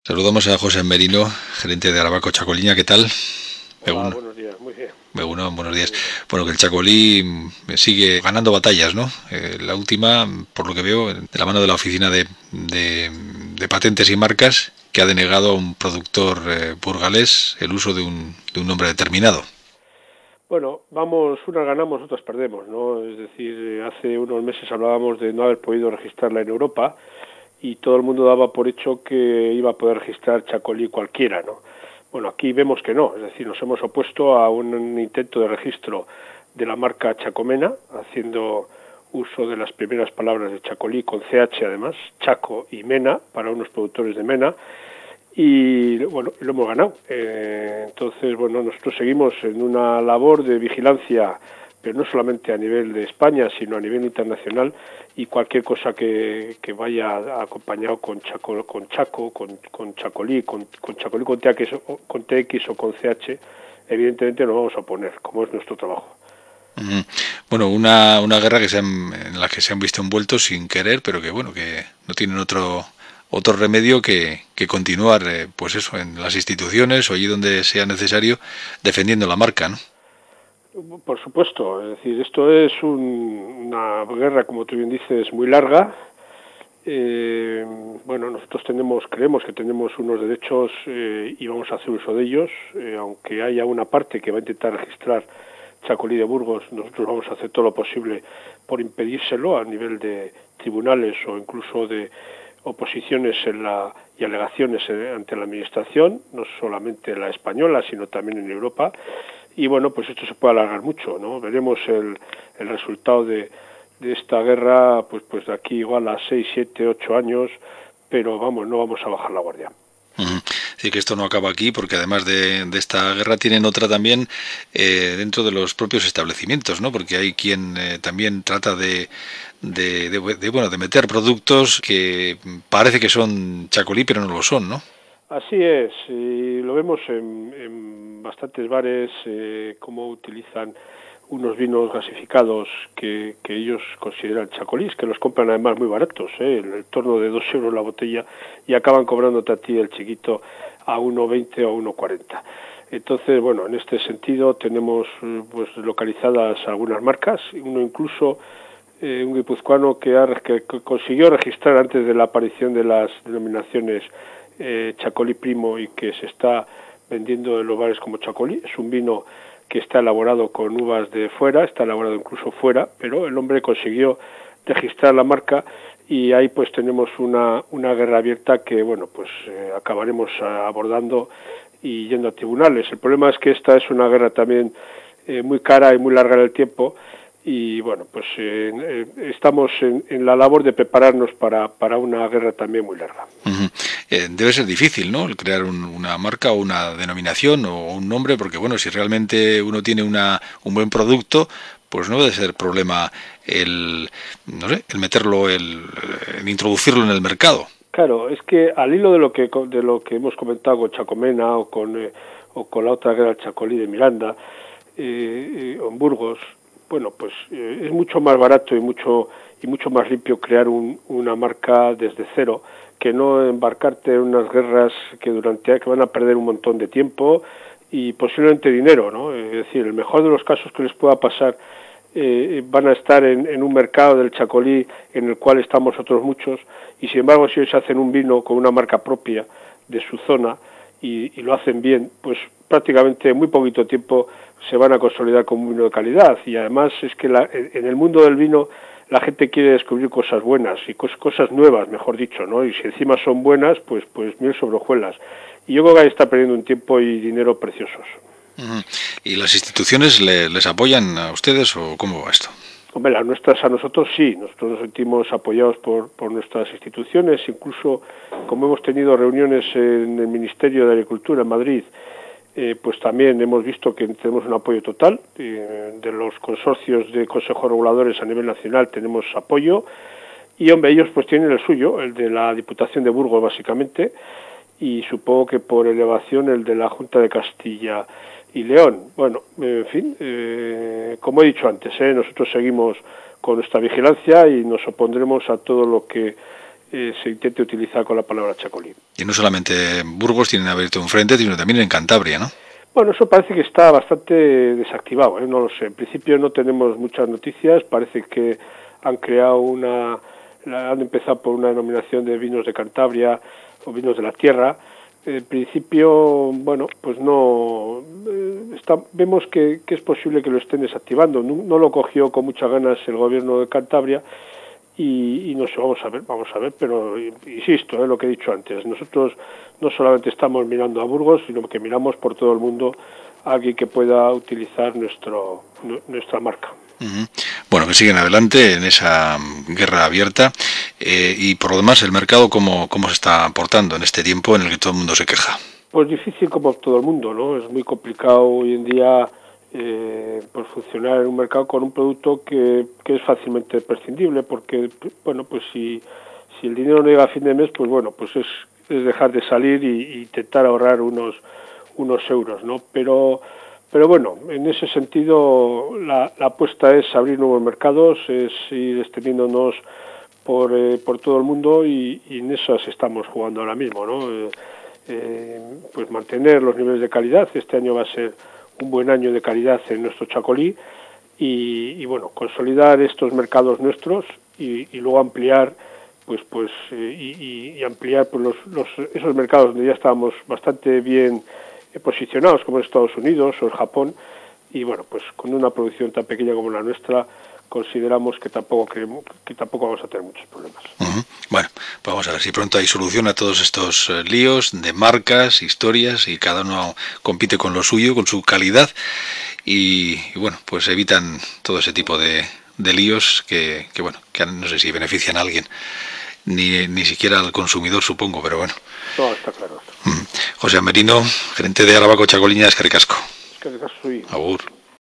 Saludamos a José Merino, gerente de Aravaco Chacolina. ¿Qué tal? Hola, buenos días, muy bien. Buenos días. Muy bien. Bueno, que el Chacolí sigue ganando batallas, ¿no? La última, por lo que veo, de la mano de la Oficina de Patentes y Marcas, que ha denegado a un productor burgalés el uso de un nombre determinado. Bueno, vamos, unas ganamos, otras perdemos, ¿no? Es decir, hace unos meses hablábamos de no haber podido registrarla en Europa y todo el mundo daba por hecho que iba a poder registrar Chacolí cualquiera, ¿no? Bueno, aquí vemos que no, es decir, nos hemos opuesto a un intento de registro de la marca Chacomena, haciendo uso de las primeras palabras de Chacolí con CH además, Chaco y Mena, para unos productores de Mena, y bueno, lo hemos ganado. Entonces, bueno, nosotros seguimos en una labor de vigilancia, pero no solamente a nivel de España, sino a nivel internacional, y cualquier cosa que vaya acompañado con Chaco, con Chacolí, con Chacolí con TX o con CH, evidentemente nos vamos a oponer, como es nuestro trabajo. Bueno, una guerra en la que se han visto envueltos sin querer, pero que bueno, que no tienen otro remedio que continuar, pues eso, en las instituciones o allí donde sea necesario, defendiendo la marca, ¿no? Por supuesto, es decir, esto es una guerra, como tú bien dices, muy larga. Eh, bueno, nosotros creemos que tenemos unos derechos y vamos a hacer uso de ellos, aunque haya una parte que va a intentar registrar Chacolí de Burgos, nosotros vamos a hacer todo lo posible por impedírselo a nivel de tribunales o incluso de oposiciones y alegaciones ante la Administración, no solamente la española, sino también en Europa. Y bueno, pues esto se puede alargar mucho, ¿no? Veremos el resultado de esta guerra, pues de aquí igual a 6, 7, 8 años, pero vamos, no vamos a bajar la guardia. Así que esto no acaba aquí, porque además de esta guerra tienen otra también dentro de los propios establecimientos, ¿no? Porque hay quien también trata bueno, de meter productos que parece que son chacolí, pero no lo son, ¿no? Así es, y lo vemos en bastantes bares, cómo utilizan unos vinos gasificados que ellos consideran chacolís, que los compran además muy baratos, en el torno de 2 € la botella, y acaban cobrándote a ti el chiquito a 1,20 o 1,40. Entonces, bueno, en este sentido tenemos pues localizadas algunas marcas, uno incluso un guipuzcoano que consiguió registrar antes de la aparición de las denominaciones Chacolí Primo y que se está vendiendo en los bares como Chacolí. Es un vino que está elaborado con uvas de fuera, está elaborado incluso fuera, pero el hombre consiguió registrar la marca y ahí pues tenemos una guerra abierta que, bueno, pues acabaremos abordando y yendo a tribunales. El problema es que esta es una guerra también muy cara y muy larga en el tiempo y bueno, pues estamos en la labor de prepararnos para una guerra también muy larga. Debe ser difícil, ¿no? El crear una marca o una denominación o un nombre, porque bueno, si realmente uno tiene un buen producto, pues no debe ser problema no sé, el meterlo, el introducirlo en el mercado. Claro, es que al hilo de lo que hemos comentado con Chacomena o con la otra guerra Chacolí de Miranda o en Burgos, bueno, pues es mucho más barato y mucho más limpio crear una marca desde cero que no embarcarte en unas guerras que van a perder un montón de tiempo y posiblemente dinero, ¿no? Es decir, el mejor de los casos que les pueda pasar van a estar en un mercado del Chacolí en el cual estamos otros muchos y sin embargo si ellos hacen un vino con una marca propia de su zona y lo hacen bien, pues prácticamente en muy poquito tiempo se van a consolidar como un vino de calidad y además es que en el mundo del vino la gente quiere descubrir cosas buenas y cosas nuevas, mejor dicho, ¿no? Y si encima son buenas, pues miel sobre hojuelas. Y yo creo que ahí está perdiendo un tiempo y dinero preciosos. ¿Y las instituciones les apoyan a ustedes o cómo va esto? Hombre, las nuestras a nosotros sí, nosotros nos sentimos apoyados por nuestras instituciones, incluso como hemos tenido reuniones en el Ministerio de Agricultura en Madrid, pues también hemos visto que tenemos un apoyo total, de los consorcios de consejos reguladores a nivel nacional tenemos apoyo, y hombre, ellos pues tienen el suyo, el de la Diputación de Burgos básicamente, y supongo que por elevación el de la Junta de Castilla y León. Bueno, en fin, como he dicho antes, nosotros seguimos con nuestra vigilancia y nos opondremos a todo lo que se intente utilizar con la palabra chacolí. Y no solamente en Burgos tienen abierto un frente, sino también en Cantabria, ¿no? Bueno, eso parece que está bastante desactivado, no lo sé. En principio no tenemos muchas noticias, parece que han creado han empezado por una denominación de vinos de Cantabria o vinos de la tierra. En principio, bueno, pues no vemos que es posible que lo estén desactivando. No lo cogió con muchas ganas el gobierno de Cantabria y no sé, vamos a ver, pero insisto, lo que he dicho antes, nosotros no solamente estamos mirando a Burgos, sino que miramos por todo el mundo a alguien que pueda utilizar nuestra marca. Uh-huh. Bueno, que siguen adelante en esa guerra abierta y por lo demás el mercado ¿cómo se está portando en este tiempo en el que todo el mundo se queja? Pues difícil como todo el mundo, ¿no? Es muy complicado hoy en día pues funcionar en un mercado con un producto que es fácilmente prescindible, porque bueno, pues si el dinero no llega a fin de mes, pues bueno, pues es dejar de salir y intentar ahorrar unos euros, ¿no? Pero bueno, en ese sentido la apuesta es abrir nuevos mercados, es ir extendiéndonos por todo el mundo y en esas estamos jugando ahora mismo, ¿no? Pues mantener los niveles de calidad. Este año va a ser un buen año de calidad en nuestro chacolí y bueno, consolidar estos mercados nuestros y luego ampliar y ampliar pues esos mercados donde ya estábamos bastante bien posicionados, como en Estados Unidos o en Japón, y bueno, pues con una producción tan pequeña como la nuestra consideramos que tampoco vamos a tener muchos problemas. Uh-huh. Bueno, pues vamos a ver si pronto hay solución a todos estos líos de marcas, historias, y cada uno compite con lo suyo, con su calidad, y bueno, pues evitan todo ese tipo de líos que bueno, que no sé si benefician a alguien, ni siquiera al consumidor, supongo, pero bueno. No, está claro. José Merino, gerente de Arabako Txakoliña, eskerrik asko. Eskerrik asko. Agur.